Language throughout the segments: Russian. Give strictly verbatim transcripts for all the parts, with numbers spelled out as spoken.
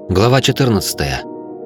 Глава четырнадцатая.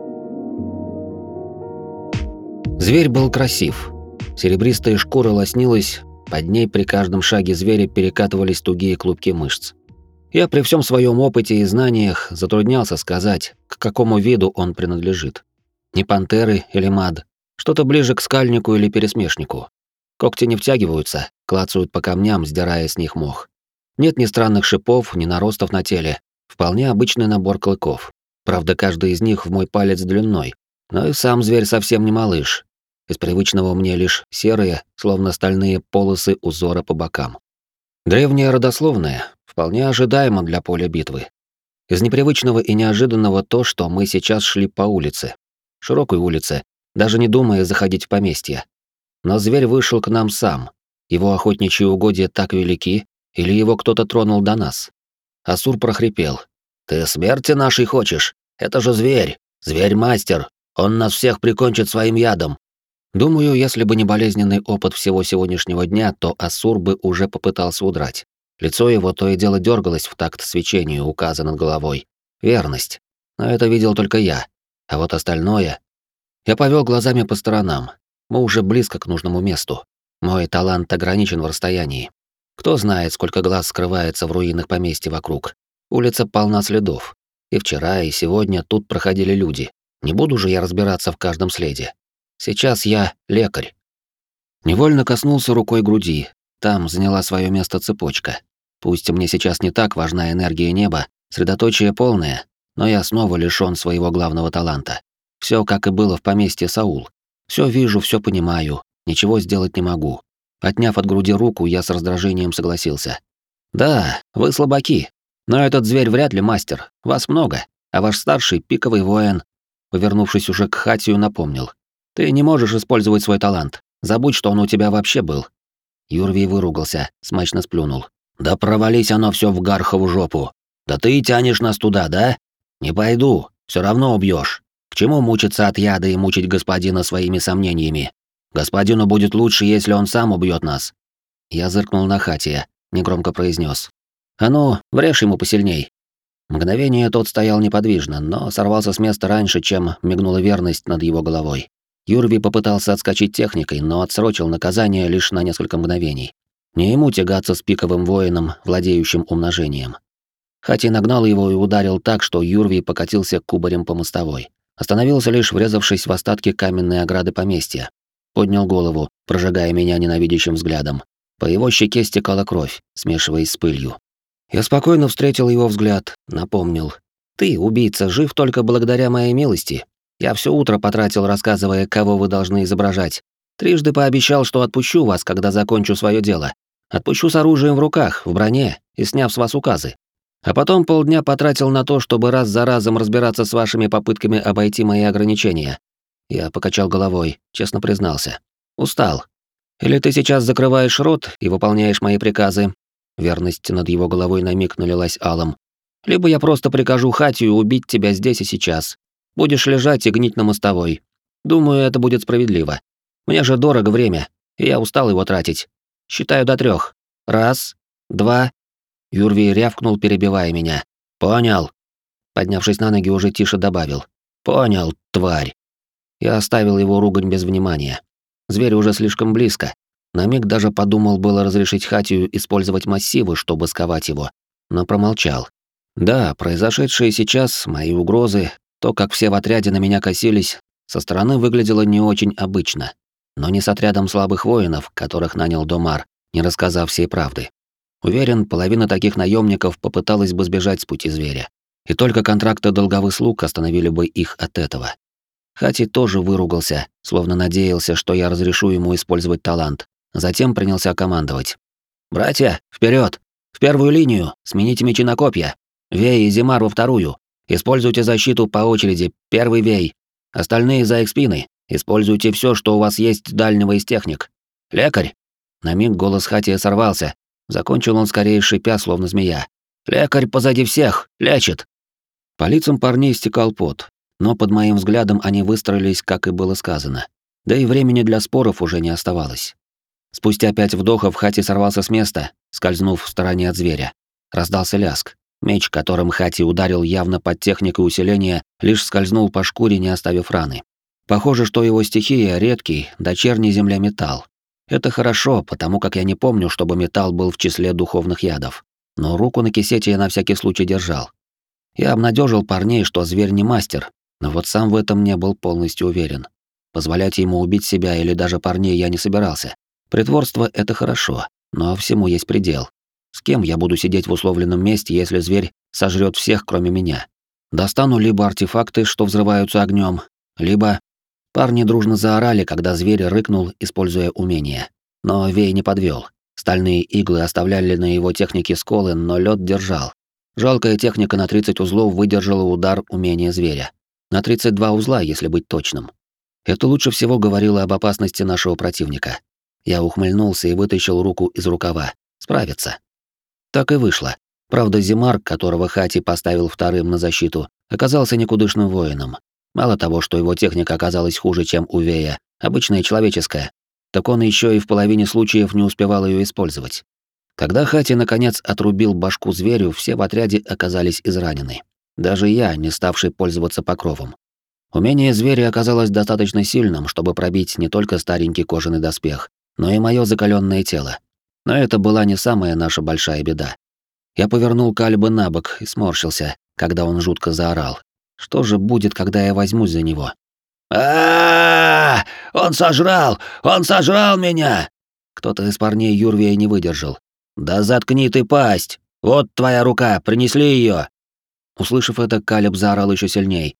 Зверь был красив. Серебристая шкура лоснилась, под ней при каждом шаге зверя перекатывались тугие клубки мышц. Я при всем своем опыте и знаниях затруднялся сказать, к какому виду он принадлежит. Не пантеры или мад, что-то ближе к скальнику или пересмешнику. Когти не втягиваются, клацают по камням, сдирая с них мох. Нет ни странных шипов, ни наростов на теле. Вполне обычный набор клыков. Правда, каждый из них в мой палец длиной. Но и сам зверь совсем не малыш. Из привычного мне лишь серые, словно стальные полосы узора по бокам. Древняя родословная, вполне ожидаемо для поля битвы. Из непривычного и неожиданного то, что мы сейчас шли по улице. Широкой улице, даже не думая заходить в поместье. Но зверь вышел к нам сам. Его охотничьи угодья так велики, или его кто-то тронул до нас. Асур прохрипел. «Ты смерти нашей хочешь? Это же зверь! Зверь-мастер! Он нас всех прикончит своим ядом!» Думаю, если бы не болезненный опыт всего сегодняшнего дня, то Асур бы уже попытался удрать. Лицо его то и дело дергалось в такт свечению, указа над головой. Верность. Но это видел только я. А вот остальное... Я повел глазами по сторонам. Мы уже близко к нужному месту. Мой талант ограничен в расстоянии. Кто знает, сколько глаз скрывается в руинах поместья вокруг. Улица полна следов. И вчера, и сегодня тут проходили люди. Не буду же я разбираться в каждом следе. Сейчас я лекарь. Невольно коснулся рукой груди. Там заняла свое место цепочка. Пусть мне сейчас не так важна энергия неба, средоточие полное, но я снова лишён своего главного таланта. Все как и было в поместье Саул. Все вижу, все понимаю, ничего сделать не могу. Отняв от груди руку, я с раздражением согласился. Да, вы слабаки. Но этот зверь вряд ли мастер. Вас много, а ваш старший — пиковый воин. Повернувшись уже к Хатию, напомнил. Ты не можешь использовать свой талант. Забудь, что он у тебя вообще был. Юрвий выругался, смачно сплюнул. Да провались оно все в Гархову жопу. Да ты и тянешь нас туда, да? Не пойду, все равно убьешь. К чему мучиться от яда и мучить господина своими сомнениями? Господину будет лучше, если он сам убьет нас. Я зыркнул на Хатия, негромко произнес. А ну, врежь ему посильней. Мгновение тот стоял неподвижно, но сорвался с места раньше, чем мигнула верность над его головой. Юрвий попытался отскочить техникой, но отсрочил наказание лишь на несколько мгновений. Не ему тягаться с пиковым воином, владеющим умножением. Хатий нагнал его и ударил так, что Юрвий покатился кубарем по мостовой. Остановился лишь, врезавшись в остатки каменной ограды поместья. Поднял голову, прожигая меня ненавидящим взглядом. По его щеке стекала кровь, смешиваясь с пылью. Я спокойно встретил его взгляд, напомнил. «Ты, убийца, жив только благодаря моей милости. Я все утро потратил, рассказывая, кого вы должны изображать. Трижды пообещал, что отпущу вас, когда закончу свое дело. Отпущу с оружием в руках, в броне и сняв с вас указы. А потом полдня потратил на то, чтобы раз за разом разбираться с вашими попытками обойти мои ограничения». Я покачал головой, честно признался. «Устал. Или ты сейчас закрываешь рот и выполняешь мои приказы?» Верность над его головой на миг налилась алым. «Либо я просто прикажу Хатию убить тебя здесь и сейчас. Будешь лежать и гнить на мостовой. Думаю, это будет справедливо. Мне же дорого время, и я устал его тратить. Считаю до трех. Раз, два...» Юрвий рявкнул, перебивая меня. «Понял». Поднявшись на ноги, уже тише добавил. «Понял, тварь». Я оставил его ругань без внимания. Зверь уже слишком близко. На миг даже подумал было разрешить Хатию использовать массивы, чтобы сковать его, но промолчал. Да, произошедшие сейчас, мои угрозы, то, как все в отряде на меня косились, со стороны выглядело не очень обычно. Но не с отрядом слабых воинов, которых нанял Домар, не рассказав всей правды. Уверен, половина таких наемников попыталась бы сбежать с пути зверя. И только контракты долговых слуг остановили бы их от этого. Хати тоже выругался, словно надеялся, что я разрешу ему использовать талант. Затем принялся командовать. «Братья, вперед! В первую линию! Смените мечи на копья! Вей и Зимар во вторую! Используйте защиту по очереди, первый Вей! Остальные за их спины! Используйте все, что у вас есть дальнего из техник! Лекарь!» На миг голос Хатия сорвался. Закончил он скорее шипя, словно змея. «Лекарь позади всех! Лечит!» По лицам парней стекал пот, но под моим взглядом они выстроились, как и было сказано. Да и времени для споров уже не оставалось. Спустя пять вдохов Хати сорвался с места, скользнув в стороне от зверя. Раздался ляск. Меч, которым Хати ударил явно под техникой усиления, лишь скользнул по шкуре, не оставив раны. Похоже, что его стихия — редкий, дочерний земля металл. Это хорошо, потому как я не помню, чтобы металл был в числе духовных ядов. Но руку на кисете я на всякий случай держал. Я обнадежил парней, что зверь не мастер, но вот сам в этом не был полностью уверен. Позволять ему убить себя или даже парней я не собирался. Притворство — это хорошо, но всему есть предел. С кем я буду сидеть в условленном месте, если зверь сожрет всех, кроме меня? Достану либо артефакты, что взрываются огнем, либо... Парни дружно заорали, когда зверь рыкнул, используя умение. Но Вей не подвел. Стальные иглы оставляли на его технике сколы, но лед держал. Жалкая техника на тридцать узлов выдержала удар умения зверя. На тридцать два узла, если быть точным. Это лучше всего говорило об опасности нашего противника. Я ухмыльнулся и вытащил руку из рукава. Справится. Так и вышло. Правда, Зимар, которого Хати поставил вторым на защиту, оказался никудышным воином. Мало того, что его техника оказалась хуже, чем у Вея, обычная человеческая, так он еще и в половине случаев не успевал ее использовать. Когда Хати наконец отрубил башку зверю, все в отряде оказались изранены. Даже я, не ставший пользоваться покровом. Умение зверя оказалось достаточно сильным, чтобы пробить не только старенький кожаный доспех, но и мое закаленное тело. Но это была не самая наша большая беда. Я повернул Калиба на бок и сморщился, когда он жутко заорал. Что же будет, когда я возьмусь за него? а Он сожрал! Он сожрал меня!» Кто-то из парней Юрвия не выдержал. «Да заткни ты пасть! Вот твоя рука, принесли ее!» Услышав это, Калиб заорал еще сильней.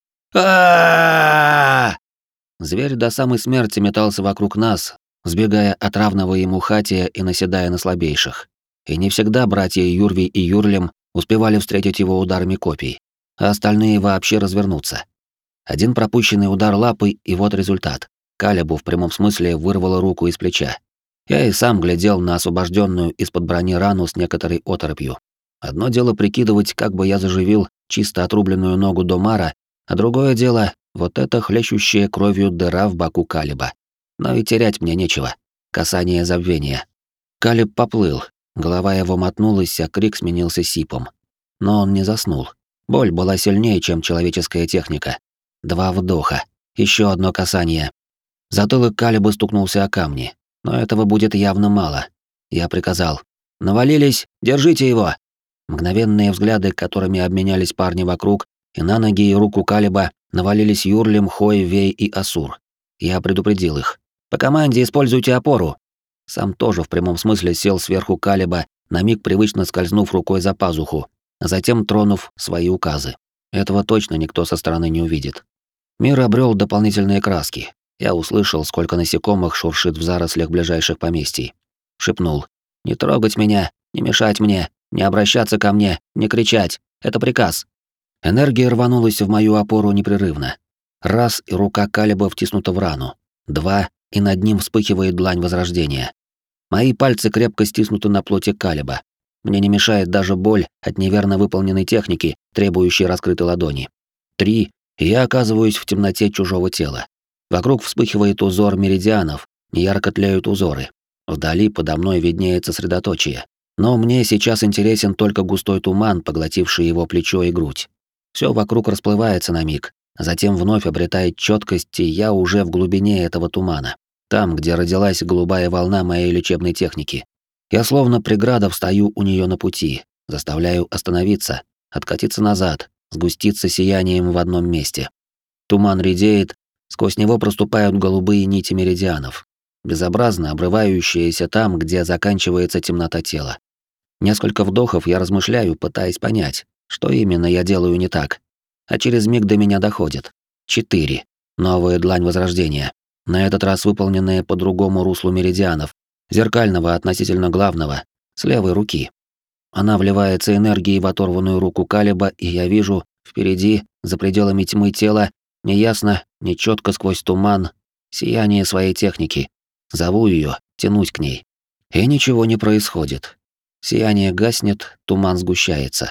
а Зверь до самой смерти метался вокруг нас, сбегая от равного ему Хатия и наседая на слабейших. И не всегда братья Юрви и Юрлем успевали встретить его ударами копий, а остальные вообще развернуться. Один пропущенный удар лапой, и вот результат. Калибу в прямом смысле вырвало руку из плеча. Я и сам глядел на освобожденную из-под брони рану с некоторой оторопью. Одно дело прикидывать, как бы я заживил чисто отрубленную ногу Домара, а другое дело — вот эта хлещущая кровью дыра в боку Калиба. Но и терять мне нечего. Касание забвения. Калиб поплыл, голова его мотнулась, а крик сменился сипом. Но он не заснул. Боль была сильнее, чем человеческая техника. Два вдоха, еще одно касание. Затылок Калиба стукнулся о камни, но этого будет явно мало. Я приказал: «Навалились, держите его!» Мгновенные взгляды, которыми обменялись парни вокруг, и на ноги и руку Калиба навалились Юрлем, Хой, Вей и Асур. Я предупредил их: «По команде используйте опору!» Сам тоже в прямом смысле сел сверху Калиба, на миг привычно скользнув рукой за пазуху, а затем тронув свои указы. Этого точно никто со стороны не увидит. Мир обрел дополнительные краски. Я услышал, сколько насекомых шуршит в зарослях ближайших поместий. Шепнул: «Не трогать меня, не мешать мне, не обращаться ко мне, не кричать. Это приказ». Энергия рванулась в мою опору непрерывно. Раз, и рука Калиба втиснута в рану. Два, и над ним вспыхивает длань возрождения. Мои пальцы крепко стиснуты на плоти Калиба. Мне не мешает даже боль от неверно выполненной техники, требующей раскрытой ладони. Три, и я оказываюсь в темноте чужого тела. Вокруг вспыхивает узор меридианов, неярко тлеют узоры. Вдали подо мной виднеется средоточие. Но мне сейчас интересен только густой туман, поглотивший его плечо и грудь. Все вокруг расплывается на миг, а затем вновь обретает четкость, и я уже в глубине этого тумана. Там, где родилась голубая волна моей лечебной техники. Я словно преграда встаю у нее на пути, заставляю остановиться, откатиться назад, сгуститься сиянием в одном месте. Туман редеет, сквозь него проступают голубые нити меридианов, безобразно обрывающиеся там, где заканчивается темнота тела. Несколько вдохов я размышляю, пытаясь понять, что именно я делаю не так. А через миг до меня доходит. Четыре. Новая длань возрождения. На этот раз выполненная по другому руслу меридианов, зеркального относительно главного, с левой руки. Она вливается энергией в оторванную руку Калиба, и я вижу впереди, за пределами тьмы тела, неясно, нечётко сквозь туман, сияние своей техники. Зову её, тянусь к ней. И ничего не происходит. Сияние гаснет, туман сгущается.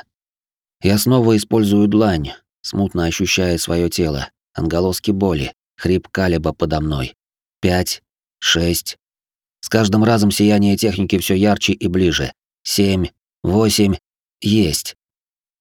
Я снова использую длань, смутно ощущая своё тело, отголоски боли, хрип Калиба подо мной. Пять, шесть. С каждым разом сияние техники всё ярче и ближе. Семь, восемь. Есть.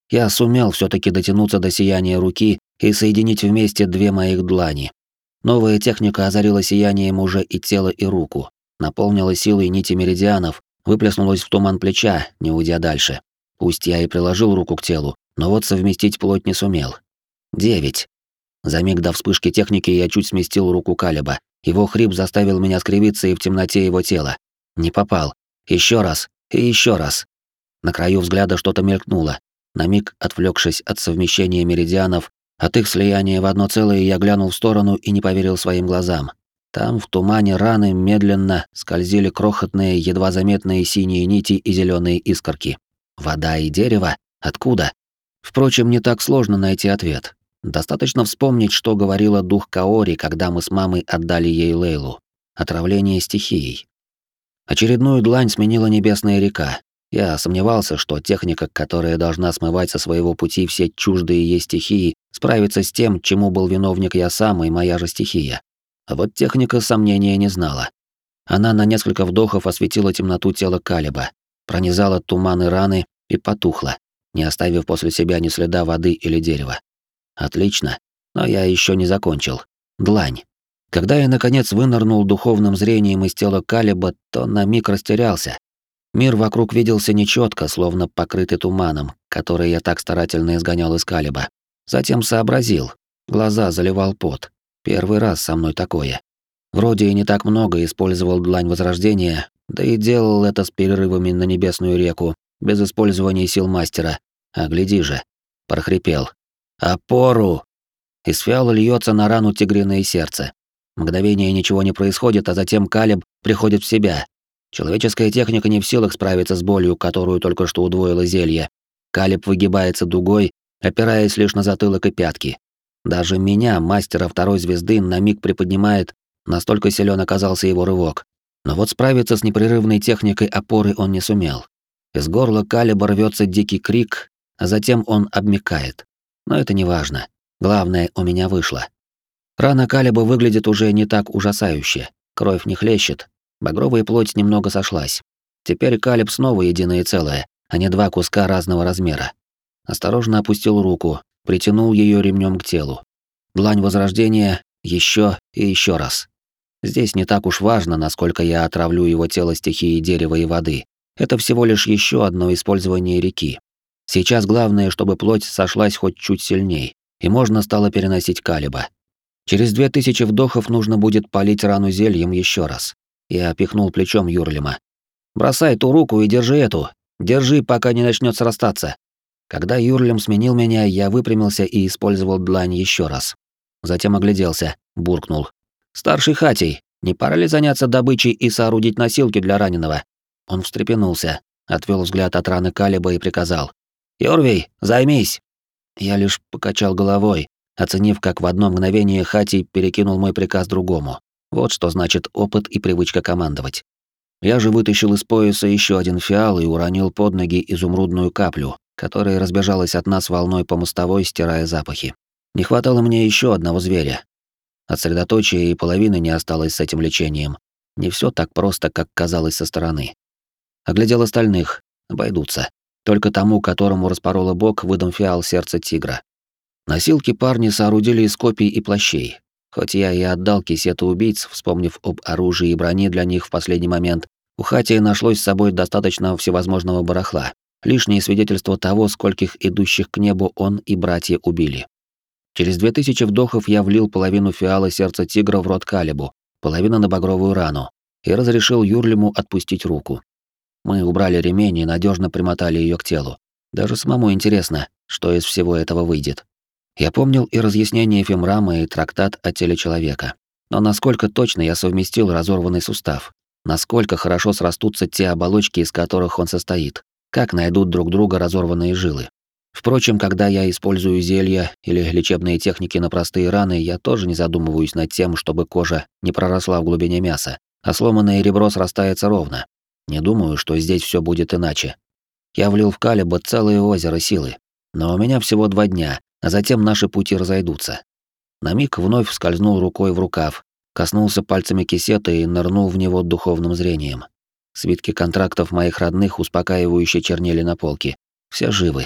Я сумел все таки дотянуться до сияния руки и соединить вместе две моих длани. Новая техника озарила сиянием уже и тело, и руку, наполнила силой нити меридианов, выплеснулась в туман плеча, не уйдя дальше. Пусть я и приложил руку к телу, но вот совместить плоть не сумел. Девять. За миг до вспышки техники я чуть сместил руку Калиба. Его хрип заставил меня скривиться и в темноте его тела. Не попал. Еще раз. И еще раз. На краю взгляда что-то мелькнуло. На миг, отвлекшись от совмещения меридианов, от их слияния в одно целое, я глянул в сторону и не поверил своим глазам. Там, в тумане раны, медленно скользили крохотные, едва заметные синие нити и зеленые искорки. Вода и дерево? Откуда? Впрочем, не так сложно найти ответ. Достаточно вспомнить, что говорила дух Каори, когда мы с мамой отдали ей Лейлу. Отравление стихией. Очередную длань сменила небесная река. Я сомневался, что техника, которая должна смывать со своего пути все чуждые ей стихии, справится с тем, чему был виновник я сам и моя же стихия. А вот техника сомнения не знала. Она на несколько вдохов осветила темноту тела Калиба, пронизала туманы раны и потухла, не оставив после себя ни следа воды или дерева. Отлично, но я еще не закончил. Длань. Когда я, наконец, вынырнул духовным зрением из тела Калиба, то на миг растерялся. Мир вокруг виделся нечётко, словно покрытый туманом, который я так старательно изгонял из Калиба. Затем сообразил. Глаза заливал пот. Первый раз со мной такое. Вроде и не так много использовал длань возрождения, да и делал это с перерывами на небесную реку, без использования сил мастера. А гляди же. Прохрипел. «Опору!» Из фиала льется на рану тигриное сердце. Мгновение ничего не происходит, а затем Калиб приходит в себя. Человеческая техника не в силах справиться с болью, которую только что удвоило зелье. Калиб выгибается дугой, опираясь лишь на затылок и пятки. Даже меня, мастера второй звезды, на миг приподнимает, настолько силен оказался его рывок. Но вот справиться с непрерывной техникой опоры он не сумел. Из горла Калиба рвется дикий крик, а затем он обмякает. Но это не важно. Главное, у меня вышло. Рана Калиба выглядит уже не так ужасающе. Кровь не хлещет. Багровая плоть немного сошлась. Теперь Калиб снова единое целое, а не два куска разного размера. Осторожно опустил руку, притянул ее ремнем к телу. Длань возрождения, еще и еще раз. Здесь не так уж важно, насколько я отравлю его тело стихией дерева и воды. Это всего лишь еще одно использование реки. Сейчас главное, чтобы плоть сошлась хоть чуть сильней, и можно стало переносить Калиба. Через две тысячи вдохов нужно будет полить рану зельем еще раз. Я пихнул плечом Юрлима. «Бросай ту руку и держи эту. Держи, пока не начнет срастаться». Когда Юрлим сменил меня, я выпрямился и использовал длань еще раз. Затем огляделся, буркнул. «Старший Хатий, не пора ли заняться добычей и соорудить носилки для раненого?» Он встрепенулся, отвел взгляд от раны Калиба и приказал. «Йорвий, займись!» Я лишь покачал головой, оценив, как в одно мгновение Хатий перекинул мой приказ другому. Вот что значит опыт и привычка командовать. Я же вытащил из пояса еще один фиал и уронил под ноги изумрудную каплю, которая разбежалась от нас волной по мостовой, стирая запахи. Не хватало мне еще одного зверя. От средоточия и половины не осталось с этим лечением. Не все так просто, как казалось со стороны. Оглядел остальных. Обойдутся. Только тому, которому распорола бок, выдам фиал сердца тигра. Носилки парни соорудили из копий и плащей. Хоть я и отдал кисету убийц, вспомнив об оружии и броне для них в последний момент, у Хатия нашлось с собой достаточно всевозможного барахла. Лишнее свидетельство того, скольких идущих к небу он и братья убили. Через две тысячи вдохов я влил половину фиала сердца тигра в рот Калибу, половину на багровую рану, и разрешил Юрлиму отпустить руку. Мы убрали ремень и надежно примотали ее к телу. Даже самому интересно, что из всего этого выйдет. Я помнил и разъяснение Фимрама, и трактат о теле человека. Но насколько точно я совместил разорванный сустав? Насколько хорошо срастутся те оболочки, из которых он состоит? Как найдут друг друга разорванные жилы? Впрочем, когда я использую зелья или лечебные техники на простые раны, я тоже не задумываюсь над тем, чтобы кожа не проросла в глубине мяса, а сломанное ребро срастается ровно. Не думаю, что здесь все будет иначе. Я влил в Калиба целое озеро силы. Но у меня всего два дня, а затем наши пути разойдутся. На миг вновь скользнул рукой в рукав, коснулся пальцами кисета и нырнул в него духовным зрением. Свитки контрактов моих родных успокаивающе чернели на полке. Все живы.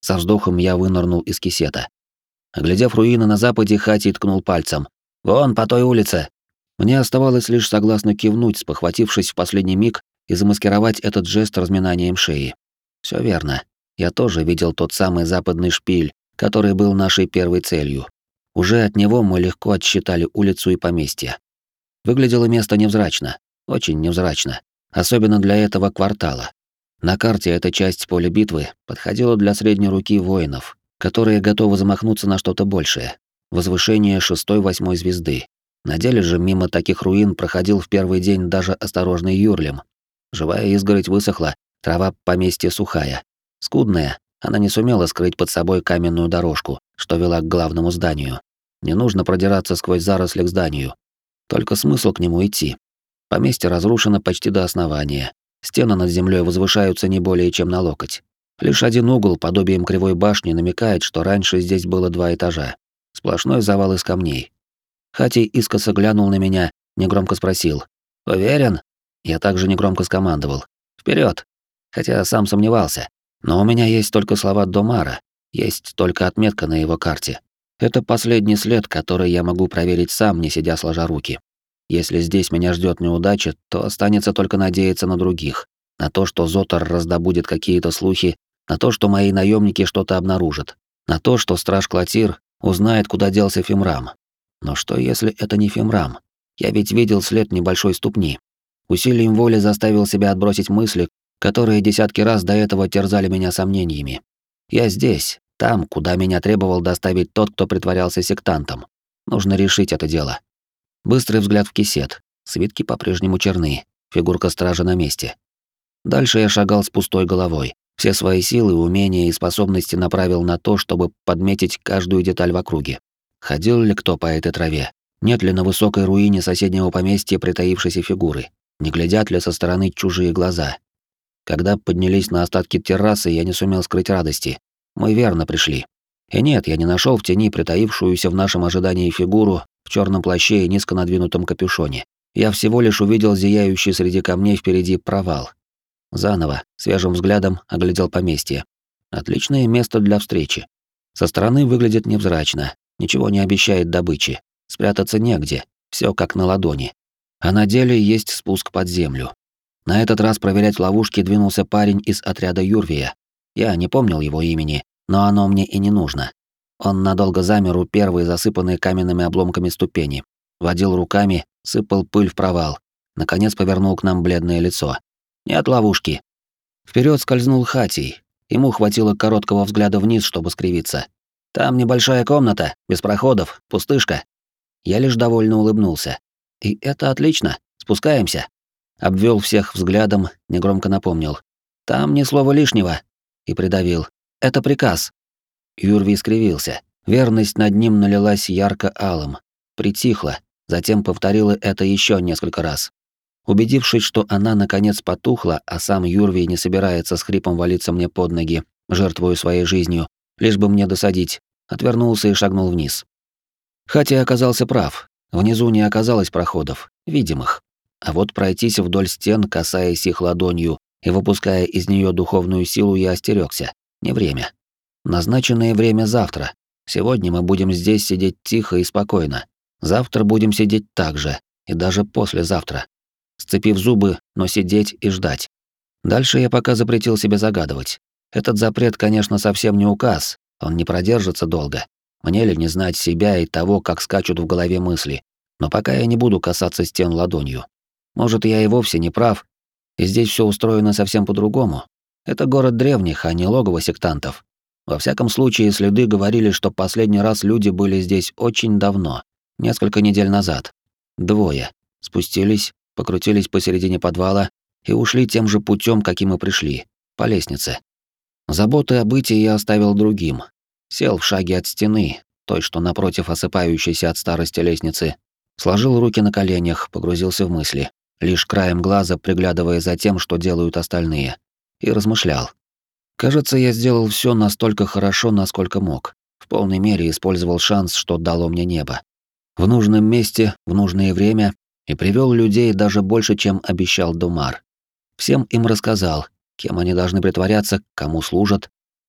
Со вздохом я вынырнул из кисета. Оглядев руины на западе, Хати ткнул пальцем. «Вон, по той улице!» Мне оставалось лишь согласно кивнуть, спохватившись в последний миг, и замаскировать этот жест разминанием шеи. Все верно. Я тоже видел тот самый западный шпиль, который был нашей первой целью. Уже от него мы легко отсчитали улицу и поместье. Выглядело место невзрачно, очень невзрачно, особенно для этого квартала. На карте эта часть поля битвы подходила для средней руки воинов, которые готовы замахнуться на что-то большее. Возвышение шестой-восьмой звезды. На деле же мимо таких руин проходил в первый день даже осторожный Юрлем. Живая изгородь высохла, трава поместья сухая. Скудная, она не сумела скрыть под собой каменную дорожку, что вела к главному зданию. Не нужно продираться сквозь заросли к зданию. Только смысл к нему идти. Поместье разрушено почти до основания. Стены над землей возвышаются не более чем на локоть. Лишь один угол, подобием кривой башни, намекает, что раньше здесь было два этажа. Сплошной завал из камней. Хати искоса глянул на меня, негромко спросил. «Уверен?» Я также негромко скомандовал. «Вперед!» Хотя сам сомневался. Но у меня есть только слова Домара, есть только отметка на его карте. Это последний след, который я могу проверить сам, не сидя сложа руки. Если здесь меня ждет неудача, то останется только надеяться на других. На то, что Зотар раздобудет какие-то слухи, на то, что мои наемники что-то обнаружат, на то, что страж Клотир узнает, куда делся Фимрам. Но что, если это не Фимрам? Я ведь видел след небольшой ступни. Усилием воли заставил себя отбросить мысли, которые десятки раз до этого терзали меня сомнениями. Я здесь, там, куда меня требовал доставить тот, кто притворялся сектантом. Нужно решить это дело. Быстрый взгляд в кисет. Свитки по-прежнему черны. Фигурка стража на месте. Дальше я шагал с пустой головой. Все свои силы, умения и способности направил на то, чтобы подметить каждую деталь в округе. Ходил ли кто по этой траве? Нет ли на высокой руине соседнего поместья притаившейся фигуры? Не глядят ли со стороны чужие глаза? Когда поднялись на остатки террасы, я не сумел скрыть радости. Мы верно пришли. И нет, я не нашел в тени притаившуюся в нашем ожидании фигуру в черном плаще и низко надвинутом капюшоне. Я всего лишь увидел зияющий среди камней впереди провал. Заново, свежим взглядом оглядел поместье. Отличное место для встречи. Со стороны выглядит невзрачно, ничего не обещает добычи. Спрятаться негде, все как на ладони. А на деле есть спуск под землю. На этот раз проверять ловушки двинулся парень из отряда Юрвия. Я не помнил его имени, но оно мне и не нужно. Он надолго замер у первой засыпанной каменными обломками ступени. Водил руками, сыпал пыль в провал. Наконец повернул к нам бледное лицо. «Нет ловушки». Вперед скользнул Хатий. Ему хватило короткого взгляда вниз, чтобы скривиться. «Там небольшая комната, без проходов, пустышка». Я лишь довольно улыбнулся. «И это отлично. Спускаемся». Обвел всех взглядом, негромко напомнил. «Там ни слова лишнего». И придавил. «Это приказ». Юрвий скривился. Верность над ним налилась ярко-алым. Притихла, затем повторила это еще несколько раз. Убедившись, что она наконец потухла, а сам Юрвий не собирается с хрипом валиться мне под ноги, жертвуя своей жизнью, лишь бы мне досадить, отвернулся и шагнул вниз. Хотя оказался прав. Внизу не оказалось проходов, видимых. А вот пройтись вдоль стен, касаясь их ладонью и выпуская из нее духовную силу, я остерёгся. Не время. Назначенное время завтра. Сегодня мы будем здесь сидеть тихо и спокойно. Завтра будем сидеть так же, и даже послезавтра. Сцепив зубы, но сидеть и ждать. Дальше я пока запретил себе загадывать. Этот запрет, конечно, совсем не указ, он не продержится долго. Мне ли не знать себя и того, как скачут в голове мысли. Но пока я не буду касаться стен ладонью. Может, я и вовсе не прав, и здесь все устроено совсем по-другому. Это город древних, а не логово сектантов. Во всяком случае, следы говорили, что последний раз люди были здесь очень давно, несколько недель назад. Двое. Спустились, покрутились посередине подвала и ушли тем же путем, каким и пришли, по лестнице. Заботы о бытии я оставил другим. Сел в шаге от стены, той, что напротив осыпающейся от старости лестницы, сложил руки на коленях, погрузился в мысли, лишь краем глаза приглядывая за тем, что делают остальные, и размышлял. Кажется, я сделал все настолько хорошо, насколько мог. В полной мере использовал шанс, что дало мне небо. В нужном месте, в нужное время, и привел людей даже больше, чем обещал Думар. Всем им рассказал, кем они должны притворяться, кому служат,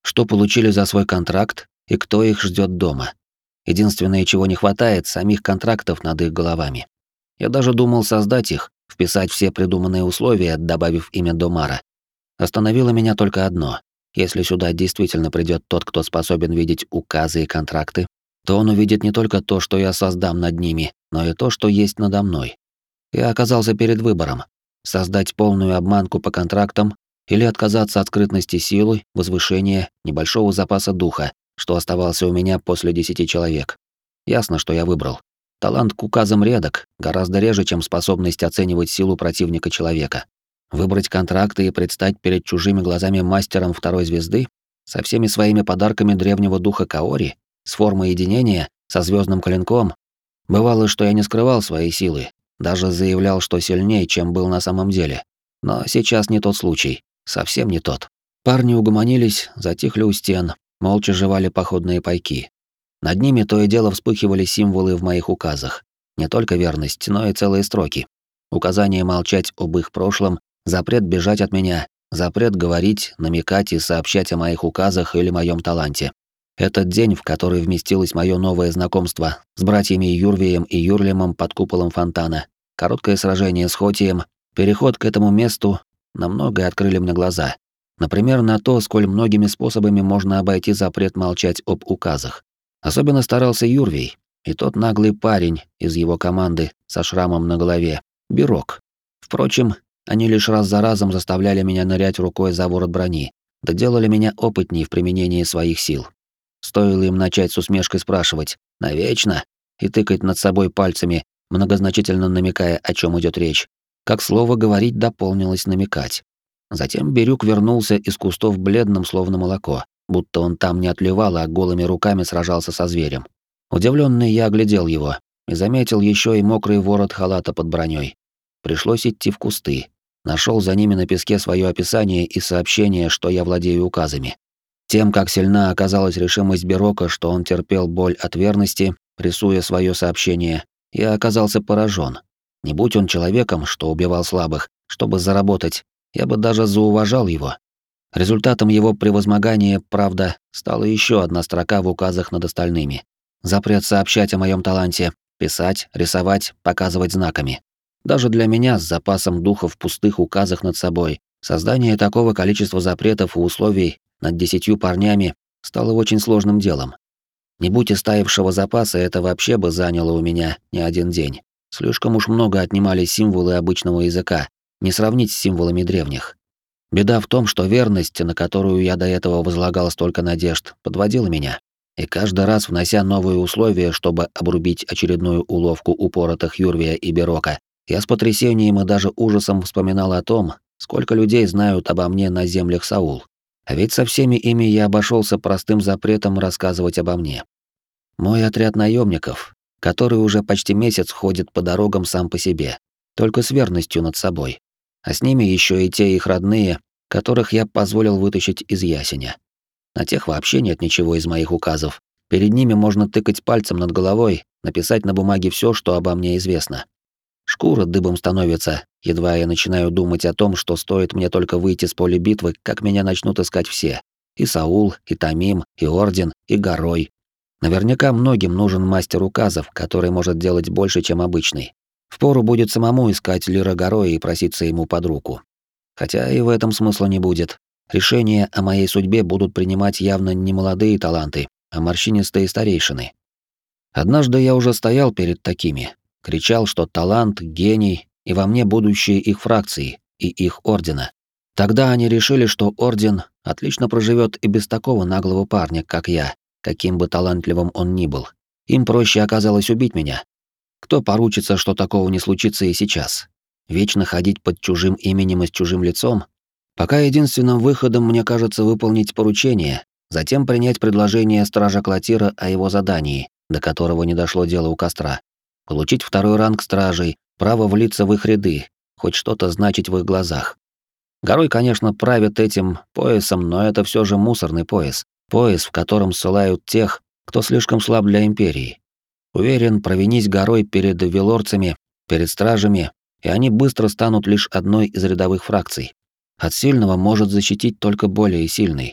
что получили за свой контракт и кто их ждет дома. Единственное, чего не хватает, самих контрактов над их головами. Я даже думал создать их, вписать все придуманные условия, добавив имя Домара. Остановило меня только одно. Если сюда действительно придет тот, кто способен видеть указы и контракты, то он увидит не только то, что я создам над ними, но и то, что есть надо мной. Я оказался перед выбором: создать полную обманку по контрактам или отказаться от скрытности силы, возвышения, небольшого запаса духа, что оставался у меня после десяти человек. Ясно, что я выбрал. Талант к указам редок, гораздо реже, чем способность оценивать силу противника человека. Выбрать контракты и предстать перед чужими глазами мастером второй звезды, со всеми своими подарками древнего духа Каори, с формой единения, со звездным клинком. Бывало, что я не скрывал своей силы, даже заявлял, что сильнее, чем был на самом деле. Но сейчас не тот случай, совсем не тот. Парни угомонились, затихли у стен, молча жевали походные пайки. Над ними то и дело вспыхивали символы в моих указах. Не только верность, но и целые строки. Указание молчать об их прошлом, запрет бежать от меня, запрет говорить, намекать и сообщать о моих указах или моем таланте. Этот день, в который вместилось мое новое знакомство с братьями Юрвием и Юрлемом под куполом фонтана, короткое сражение с Хотием, переход к этому месту, на многое открыли мне глаза. Например, на то, сколь многими способами можно обойти запрет молчать об указах. Особенно старался Юрвий и тот наглый парень из его команды со шрамом на голове, Бирок. Впрочем, они лишь раз за разом заставляли меня нырять рукой за ворот брони, да делали меня опытней в применении своих сил. Стоило им начать с усмешкой спрашивать «навечно?» и тыкать над собой пальцами, многозначительно намекая, о чем идет речь, как слово «говорить» дополнилось намекать. Затем Бирюк вернулся из кустов бледным, словно молоко, будто он там не отливал, а голыми руками сражался со зверем. Удивленный я оглядел его и заметил еще и мокрый ворот халата под броней. Пришлось идти в кусты. Нашел за ними на песке свое описание и сообщение, что я владею указами. Тем, как сильна оказалась решимость Бирока, что он терпел боль от верности, рисуя свое сообщение, я оказался поражен. Не будь он человеком, что убивал слабых, чтобы заработать, я бы даже зауважал его. Результатом его превозмогания, правда, стала еще одна строка в указах над остальными. Запрет сообщать о моем таланте, писать, рисовать, показывать знаками. Даже для меня с запасом духа в пустых указах над собой, создание такого количества запретов и условий над десятью парнями стало очень сложным делом. Не будь истаившего запаса, это вообще бы заняло у меня не один день. Слишком уж много отнимали символы обычного языка, не сравнить с символами древних. Беда в том, что верность, на которую я до этого возлагал столько надежд, подводила меня. И каждый раз, внося новые условия, чтобы обрубить очередную уловку упоротых Юрвия и Бирока, я с потрясением и даже ужасом вспоминал о том, сколько людей знают обо мне на землях Саул. А ведь со всеми ими я обошелся простым запретом рассказывать обо мне. Мой отряд наемников, который уже почти месяц ходит по дорогам сам по себе, только с верностью над собой. А с ними еще и те их родные, которых я позволил вытащить из ясеня. На тех вообще нет ничего из моих указов. Перед ними можно тыкать пальцем над головой, написать на бумаге все, что обо мне известно. Шкура дыбом становится, едва я начинаю думать о том, что стоит мне только выйти с поля битвы, как меня начнут искать все. И Саул, и Тамим, и Орден, и Горой. Наверняка многим нужен мастер указов, который может делать больше, чем обычный. Впору будет самому искать Лира Гороя и проситься ему под руку. Хотя и в этом смысла не будет. Решения о моей судьбе будут принимать явно не молодые таланты, а морщинистые старейшины. Однажды я уже стоял перед такими, кричал, что талант, гений и во мне будущее их фракции и их ордена. Тогда они решили, что орден отлично проживет и без такого наглого парня, как я, каким бы талантливым он ни был. Им проще оказалось убить меня. Кто поручится, что такого не случится и сейчас? Вечно ходить под чужим именем и с чужим лицом? Пока единственным выходом мне кажется выполнить поручение, затем принять предложение стража Клотира о его задании, до которого не дошло дело у костра. Получить второй ранг стражей, право влиться в их ряды, хоть что-то значить в их глазах. Горой, конечно, правит этим поясом, но это все же мусорный пояс. Пояс, в котором ссылают тех, кто слишком слаб для империи. Уверен, провинись Горой перед велорцами, перед стражами, и они быстро станут лишь одной из рядовых фракций. От сильного может защитить только более сильный.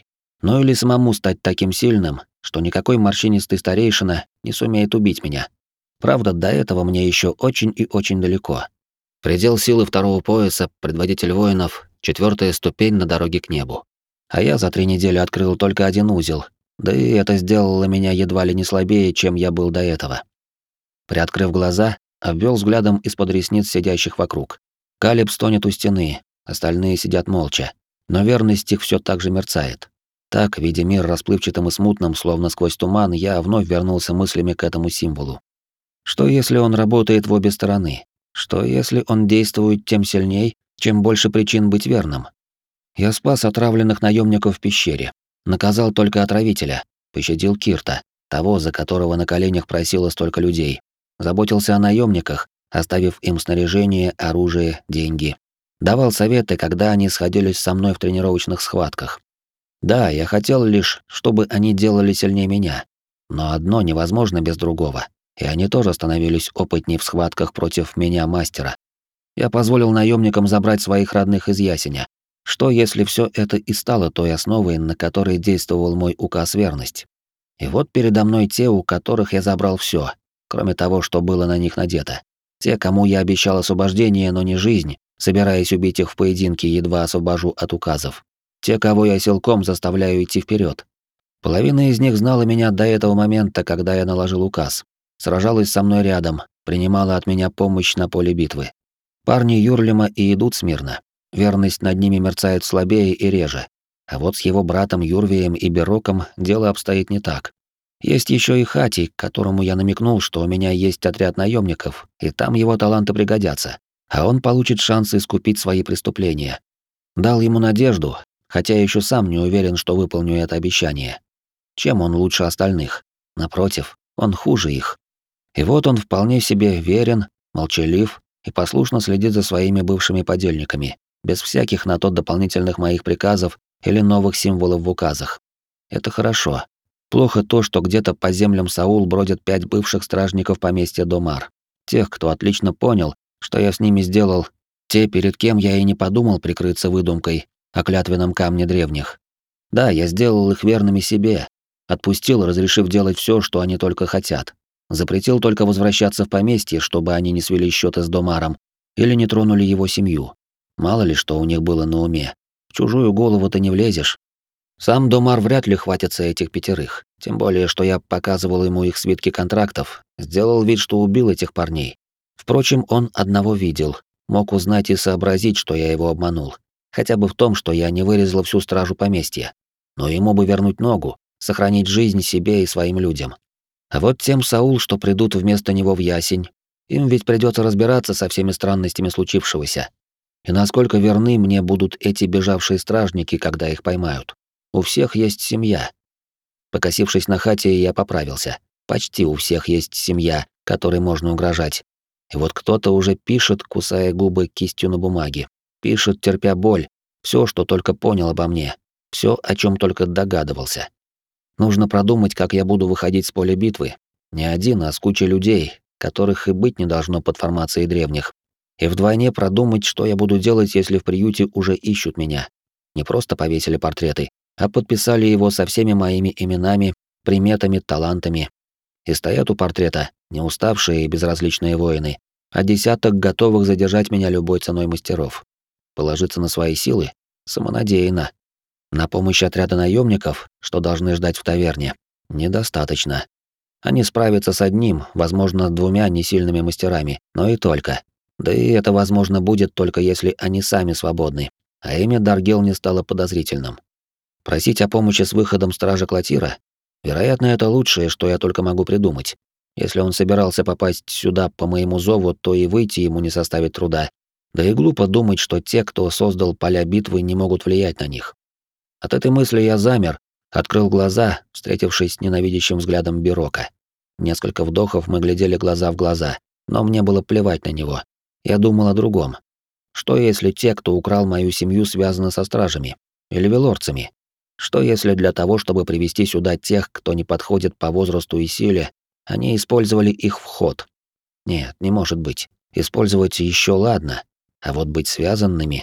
Ну или самому стать таким сильным, что никакой морщинистый старейшина не сумеет убить меня. Правда, до этого мне еще очень и очень далеко. Предел силы второго пояса, предводитель воинов, четвертая ступень на дороге к небу. А я за три недели открыл только один узел, да и это сделало меня едва ли не слабее, чем я был до этого. Приоткрыв глаза, обвел взглядом из-под ресниц сидящих вокруг. Калиб стонет у стены, остальные сидят молча, но верность их все так же мерцает. Так, видя мир расплывчатым и смутным, словно сквозь туман, я вновь вернулся мыслями к этому символу. Что если он работает в обе стороны? Что если он действует тем сильней, чем больше причин быть верным? Я спас отравленных наемников в пещере, наказал только отравителя, пощадил Кирта, того, за которого на коленях просило столько людей, заботился о наемниках, оставив им снаряжение, оружие, деньги. Давал советы, когда они сходились со мной в тренировочных схватках. Да, я хотел лишь, чтобы они делали сильнее меня, но одно невозможно без другого, и они тоже становились опытнее в схватках против меня, мастера. Я позволил наемникам забрать своих родных из Ясеня. Что если все это и стало той основой, на которой действовал мой указ верность? И вот передо мной те, у которых я забрал все, кроме того, что было на них надето. Те, кому я обещал освобождение, но не жизнь, собираясь убить их в поединке, едва освобожу от указов. Те, кого я силком заставляю идти вперед. Половина из них знала меня до этого момента, когда я наложил указ. Сражалась со мной рядом, принимала от меня помощь на поле битвы. Парни Юрлима и идут смирно. Верность над ними мерцает слабее и реже. А вот с его братом Юрвием и Бероком дело обстоит не так. Есть еще и Хати, которому я намекнул, что у меня есть отряд наемников, и там его таланты пригодятся, а он получит шанс искупить свои преступления. Дал ему надежду, хотя еще сам не уверен, что выполню это обещание. Чем он лучше остальных? Напротив, он хуже их. И вот он вполне себе верен, молчалив и послушно следит за своими бывшими подельниками, без всяких на то дополнительных моих приказов или новых символов в указах. Это хорошо. Плохо то, что где-то по землям Саул бродят пять бывших стражников поместья Домар. Тех, кто отлично понял, что я с ними сделал, те, перед кем я и не подумал прикрыться выдумкой о клятвенном камне древних. Да, я сделал их верными себе, отпустил, разрешив делать все, что они только хотят. Запретил только возвращаться в поместье, чтобы они не свели счеты с Домаром или не тронули его семью. Мало ли что у них было на уме. В чужую голову ты не влезешь. Сам Домар вряд ли хватится этих пятерых, тем более, что я показывал ему их свитки контрактов, сделал вид, что убил этих парней. Впрочем, он одного видел, мог узнать и сообразить, что я его обманул. Хотя бы в том, что я не вырезал всю стражу поместья. Но ему бы вернуть ногу, сохранить жизнь себе и своим людям. А вот тем Саул, что придут вместо него в Ясень, им ведь придется разбираться со всеми странностями случившегося. И насколько верны мне будут эти бежавшие стражники, когда их поймают. У всех есть семья. Покосившись на Хати, я поправился. Почти у всех есть семья, которой можно угрожать. И вот кто-то уже пишет, кусая губы кистью на бумаге. Пишет, терпя боль, все, что только понял обо мне, все, о чем только догадывался. Нужно продумать, как я буду выходить с поля битвы. Не один, а с кучей людей, которых и быть не должно под формацией древних. И вдвойне продумать, что я буду делать, если в приюте уже ищут меня. Не просто повесили портреты, а подписали его со всеми моими именами, приметами, талантами. И стоят у портрета не уставшие и безразличные воины, а десяток готовых задержать меня любой ценой мастеров. Положиться на свои силы? Самонадеянно. На помощь отряда наемников, что должны ждать в таверне, недостаточно. Они справятся с одним, возможно, двумя несильными мастерами, но и только. Да и это, возможно, будет только если они сами свободны, а имя Даргел не стало подозрительным. Просить о помощи с выходом стража Клотира? Вероятно, это лучшее, что я только могу придумать. Если он собирался попасть сюда по моему зову, то и выйти ему не составит труда. Да и глупо думать, что те, кто создал поля битвы, не могут влиять на них. От этой мысли я замер, открыл глаза, встретившись с ненавидящим взглядом Берока. Несколько вдохов мы глядели глаза в глаза, но мне было плевать на него. Я думал о другом. Что если те, кто украл мою семью, связаны со стражами? Или велорцами? Что если для того, чтобы привести сюда тех, кто не подходит по возрасту и силе, они использовали их вход? Нет, не может быть. Использовать еще ладно, а вот быть связанными...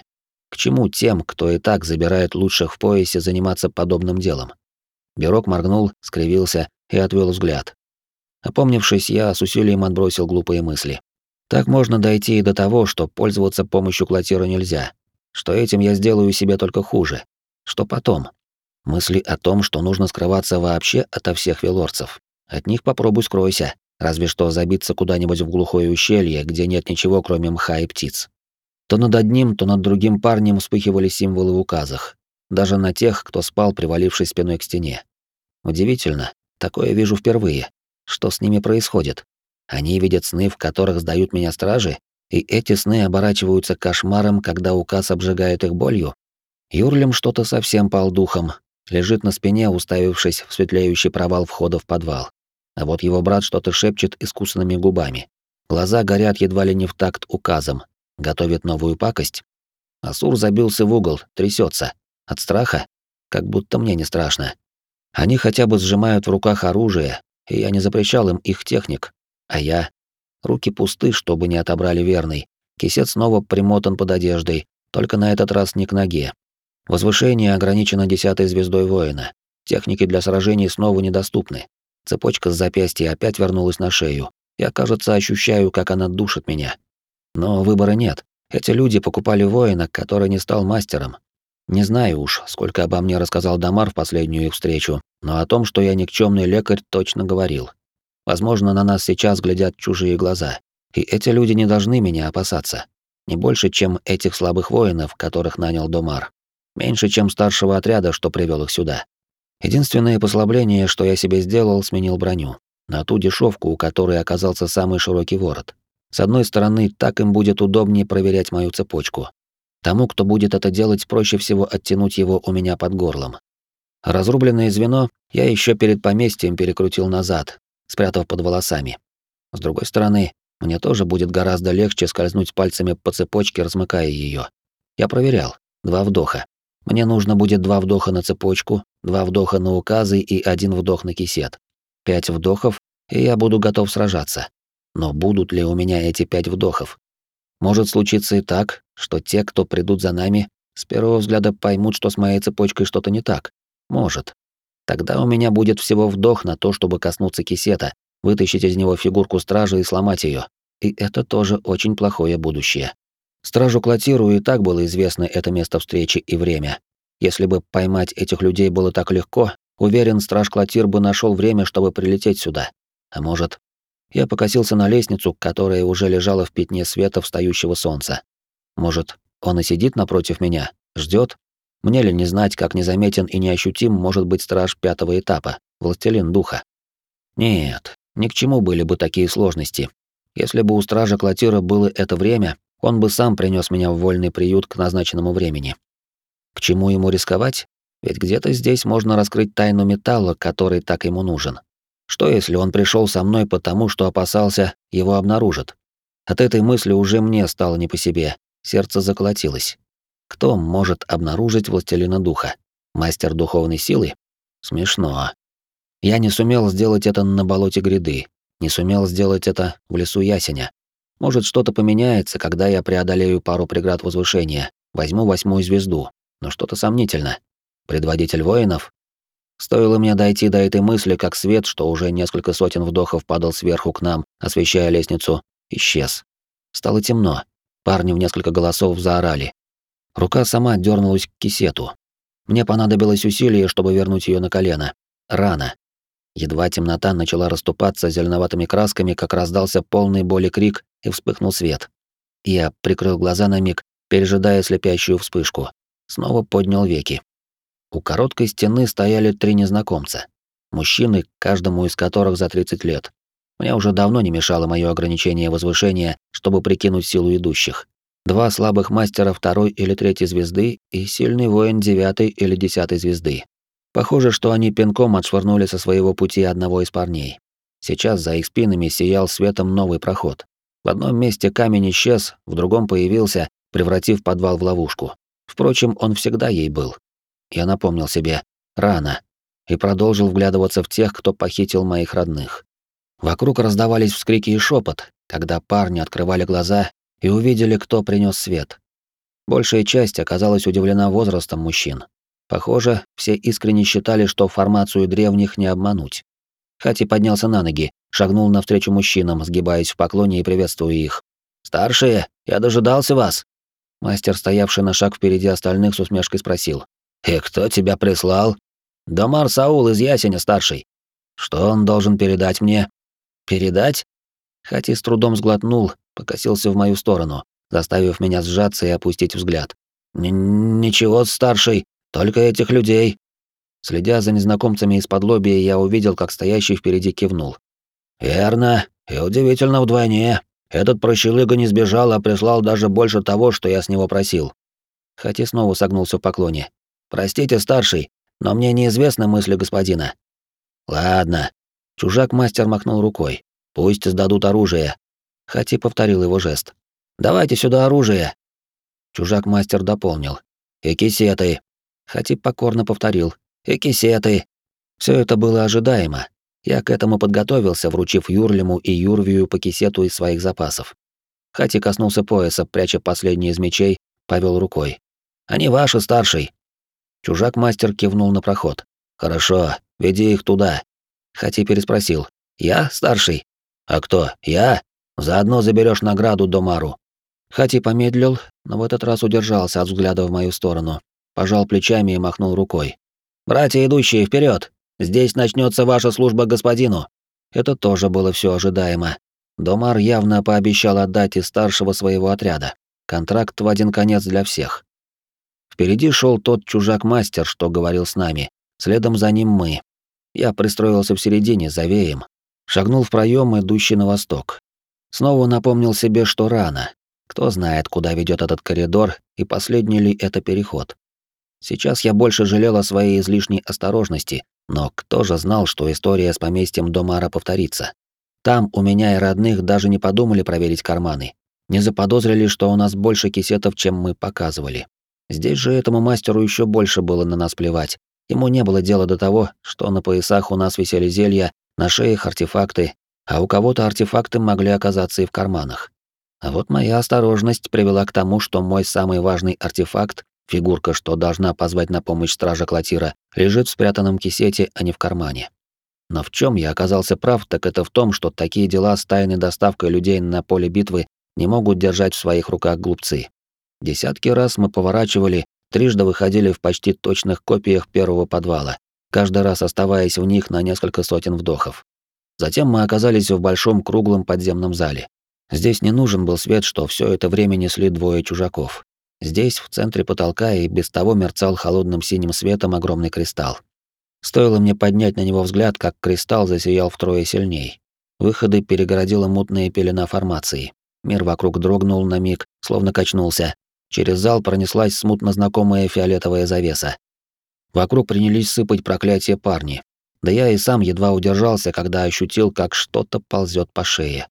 К чему тем, кто и так забирает лучших в поясе, заниматься подобным делом? Бирок моргнул, скривился и отвел взгляд. Опомнившись, я с усилием отбросил глупые мысли. Так можно дойти и до того, что пользоваться помощью Клотира нельзя, что этим я сделаю себе только хуже. Что потом? Мысли о том, что нужно скрываться вообще ото всех велорцев. От них попробуй скройся, разве что забиться куда-нибудь в глухое ущелье, где нет ничего, кроме мха и птиц. То над одним, то над другим парнем вспыхивали символы в указах, даже на тех, кто спал, привалившись спиной к стене. Удивительно, такое вижу впервые. Что с ними происходит? Они видят сны, в которых сдают меня стражи, и эти сны оборачиваются кошмаром, когда указ обжигает их болью? Юрлим что-то совсем пал духом, лежит на спине, уставившись в светлеющий провал входа в подвал. А вот его брат что-то шепчет искусанными губами. Глаза горят едва ли не в такт указом. Готовит новую пакость? Асур забился в угол, трясется. От страха? Как будто мне не страшно. Они хотя бы сжимают в руках оружие, и я не запрещал им их техник. А я? Руки пусты, чтобы не отобрали верный. Кисет снова примотан под одеждой, только на этот раз не к ноге. Возвышение ограничено десятой звездой воина. Техники для сражений снова недоступны. Цепочка с запястья опять вернулась на шею. Я, кажется, ощущаю, как она душит меня. Но выбора нет. Эти люди покупали воина, который не стал мастером. Не знаю уж, сколько обо мне рассказал Дамар в последнюю их встречу, но о том, что я никчемный лекарь, точно говорил. Возможно, на нас сейчас глядят чужие глаза. И эти люди не должны меня опасаться. Не больше, чем этих слабых воинов, которых нанял Домар. Меньше, чем старшего отряда, что привел их сюда. Единственное послабление, что я себе сделал, сменил броню. На ту дешевку, у которой оказался самый широкий ворот. С одной стороны, так им будет удобнее проверять мою цепочку. Тому, кто будет это делать, проще всего оттянуть его у меня под горлом. Разрубленное звено я еще перед поместьем перекрутил назад, спрятав под волосами. С другой стороны, мне тоже будет гораздо легче скользнуть пальцами по цепочке, размыкая ее. Я проверял. Два вдоха. Мне нужно будет два вдоха на цепочку, два вдоха на указы и один вдох на кисет. Пять вдохов, и я буду готов сражаться. Но будут ли у меня эти пять вдохов? Может случиться и так, что те, кто придут за нами, с первого взгляда поймут, что с моей цепочкой что-то не так. Может. Тогда у меня будет всего вдох на то, чтобы коснуться кисета, вытащить из него фигурку стража и сломать ее. И это тоже очень плохое будущее. Стражу Клотиру и так было известно это место встречи и время. Если бы поймать этих людей было так легко, уверен, страж Клотир бы нашел время, чтобы прилететь сюда. А может... Я покосился на лестницу, которая уже лежала в пятне света встающего солнца. Может, он и сидит напротив меня, ждет? Мне ли не знать, как незаметен и неощутим может быть страж пятого этапа, властелин духа? Нет, ни к чему были бы такие сложности. Если бы у стража Клотира было это время, он бы сам принес меня в вольный приют к назначенному времени. К чему ему рисковать? Ведь где-то здесь можно раскрыть тайну металла, который так ему нужен. Что если он пришел со мной потому, что опасался, его обнаружат? От этой мысли уже мне стало не по себе, сердце заколотилось. Кто может обнаружить властелина духа? Мастер духовной силы? Смешно. Я не сумел сделать это на болоте гряды, не сумел сделать это в лесу ясеня. Может, что-то поменяется, когда я преодолею пару преград возвышения, возьму восьмую звезду, но что-то сомнительно. Предводитель воинов? Стоило мне дойти до этой мысли, как свет, что уже несколько сотен вдохов падал сверху к нам, освещая лестницу, исчез. Стало темно. Парни в несколько голосов заорали. Рука сама дернулась к кисету. Мне понадобилось усилие, чтобы вернуть ее на колено. Рано. Едва темнота начала расступаться зеленоватыми красками, как раздался полный боли крик и вспыхнул свет. Я прикрыл глаза на миг, пережидая слепящую вспышку. Снова поднял веки. У короткой стены стояли три незнакомца. Мужчины, каждому из которых за тридцать лет. Мне уже давно не мешало мое ограничение возвышения, чтобы прикинуть силу идущих. Два слабых мастера второй или третьей звезды и сильный воин девятой или десятой звезды. Похоже, что они пинком отшвырнули со своего пути одного из парней. Сейчас за их спинами сиял светом новый проход. В одном месте камень исчез, в другом появился, превратив подвал в ловушку. Впрочем, он всегда ей был. Я напомнил себе «рано» и продолжил вглядываться в тех, кто похитил моих родных. Вокруг раздавались вскрики и шепот, когда парни открывали глаза и увидели, кто принес свет. Большая часть оказалась удивлена возрастом мужчин. Похоже, все искренне считали, что формацию древних не обмануть. Хати поднялся на ноги, шагнул навстречу мужчинам, сгибаясь в поклоне и приветствуя их. «Старшие, я дожидался вас!» Мастер, стоявший на шаг впереди остальных, с усмешкой спросил. «И кто тебя прислал?» «Домар Саул из Ясеня, старший». «Что он должен передать мне?» «Передать?» Хати с трудом сглотнул, покосился в мою сторону, заставив меня сжаться и опустить взгляд. «Ничего, старший, только этих людей». Следя за незнакомцами из-под лобья, я увидел, как стоящий впереди кивнул. «Верно, и удивительно вдвойне. Этот прощелыга не сбежал, а прислал даже больше того, что я с него просил». Хати снова согнулся в поклоне. «Простите, старший, но мне неизвестны мысли господина». «Ладно». Чужак-мастер махнул рукой. «Пусть сдадут оружие». Хати повторил его жест. «Давайте сюда оружие». Чужак-мастер дополнил. «И кисеты». Хати покорно повторил. «И кисеты». Все это было ожидаемо. Я к этому подготовился, вручив Юрлиму и Юрвию по кисету из своих запасов. Хати коснулся пояса, пряча последний из мечей, повел рукой. «Они ваши, старший». Чужак-мастер кивнул на проход. «Хорошо, веди их туда». Хати переспросил. «Я, старший?» «А кто? Я? Заодно заберешь награду Домару». Хати помедлил, но в этот раз удержался от взгляда в мою сторону, пожал плечами и махнул рукой. «Братья, идущие, вперед! Здесь начнется ваша служба господину!» Это тоже было все ожидаемо. Домар явно пообещал отдать из старшего своего отряда. Контракт в один конец для всех. Впереди шел тот чужак-мастер, что говорил с нами. Следом за ним мы. Я пристроился в середине, за веем. Шагнул в проем, идущий на восток. Снова напомнил себе, что рано. Кто знает, куда ведет этот коридор и последний ли это переход. Сейчас я больше жалел о своей излишней осторожности, но кто же знал, что история с поместьем Домара повторится? Там у меня и родных даже не подумали проверить карманы. Не заподозрили, что у нас больше кисетов, чем мы показывали. Здесь же этому мастеру еще больше было на нас плевать. Ему не было дела до того, что на поясах у нас висели зелья, на шеях артефакты, а у кого-то артефакты могли оказаться и в карманах. А вот моя осторожность привела к тому, что мой самый важный артефакт, фигурка, что должна позвать на помощь стража Клотира, лежит в спрятанном кисете, а не в кармане. Но в чем я оказался прав, так это в том, что такие дела с тайной доставкой людей на поле битвы не могут держать в своих руках глупцы. Десятки раз мы поворачивали, трижды выходили в почти точных копиях первого подвала, каждый раз оставаясь в них на несколько сотен вдохов. Затем мы оказались в большом круглом подземном зале. Здесь не нужен был свет, что все это время несли двое чужаков. Здесь, в центре потолка, и без того мерцал холодным синим светом огромный кристалл. Стоило мне поднять на него взгляд, как кристалл засиял втрое сильней. Выходы перегородила мутная пелена формации. Мир вокруг дрогнул на миг, словно качнулся. Через зал пронеслась смутно знакомая фиолетовая завеса. Вокруг принялись сыпать проклятия парни. Да я и сам едва удержался, когда ощутил, как что-то ползет по шее.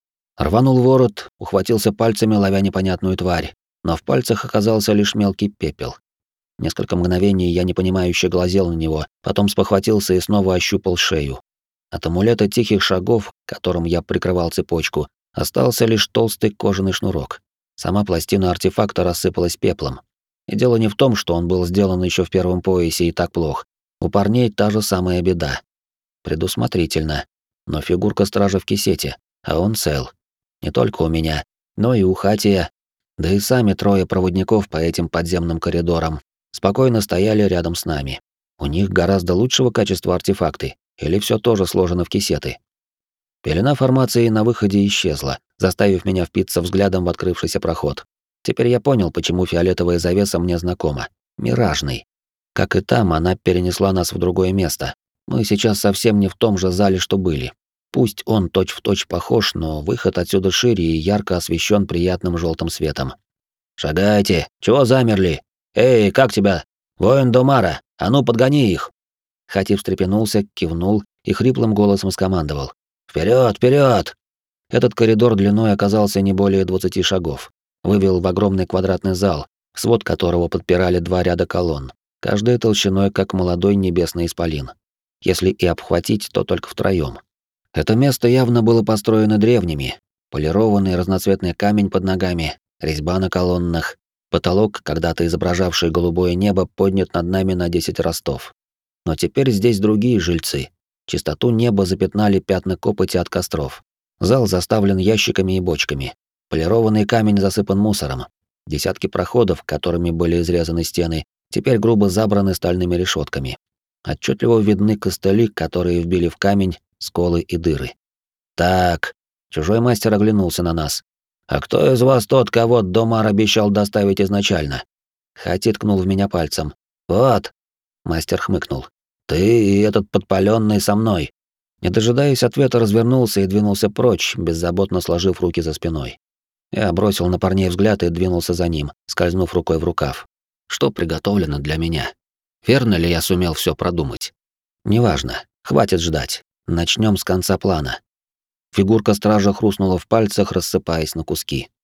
Рванул ворот, ухватился пальцами, ловя непонятную тварь, но в пальцах оказался лишь мелкий пепел. Несколько мгновений я непонимающе глазел на него, потом спохватился и снова ощупал шею. От амулета тихих шагов, которым я прикрывал цепочку, остался лишь толстый кожаный шнурок. Сама пластина артефакта рассыпалась пеплом. И дело не в том, что он был сделан еще в первом поясе и так плох. У парней та же самая беда. Предусмотрительно. Но фигурка стража в кисете, а он цел. Не только у меня, но и у Хатия. Да и сами трое проводников по этим подземным коридорам спокойно стояли рядом с нами. У них гораздо лучшего качества артефакты, или все тоже сложено в кисеты. Пелена формации на выходе исчезла, заставив меня впиться взглядом в открывшийся проход. Теперь я понял, почему фиолетовая завеса мне знакома. Миражный. Как и там, она перенесла нас в другое место. Мы сейчас совсем не в том же зале, что были. Пусть он точь-в-точь похож, но выход отсюда шире и ярко освещен приятным желтым светом. «Шагайте! Чего замерли? Эй, как тебя? Воин Домара! А ну, подгони их!» Хати встрепенулся, кивнул и хриплым голосом скомандовал. «Вперед, вперед!» Этот коридор длиной оказался не более двадцати шагов. Вывел в огромный квадратный зал, свод которого подпирали два ряда колонн, каждая толщиной как молодой небесный исполин. Если и обхватить, то только втроём. Это место явно было построено древними. Полированный разноцветный камень под ногами, резьба на колоннах. Потолок, когда-то изображавший голубое небо, поднят над нами на десять ростов. Но теперь здесь другие жильцы. Чистоту неба запятнали пятна копоти от костров. Зал заставлен ящиками и бочками. Полированный камень засыпан мусором. Десятки проходов, которыми были изрезаны стены, теперь грубо забраны стальными решетками. Отчетливо видны костыли, которые вбили в камень, сколы и дыры. «Так», — чужой мастер оглянулся на нас. «А кто из вас тот, кого Домар обещал доставить изначально?» Хати ткнул в меня пальцем. «Вот», — мастер хмыкнул. «Ты и этот подпаленный со мной». Не дожидаясь ответа, развернулся и двинулся прочь, беззаботно сложив руки за спиной. Я бросил на парней взгляд и двинулся за ним, скользнув рукой в рукав. Что приготовлено для меня? Верно ли я сумел все продумать? Неважно, хватит ждать. Начнем с конца плана. Фигурка стража хрустнула в пальцах, рассыпаясь на куски.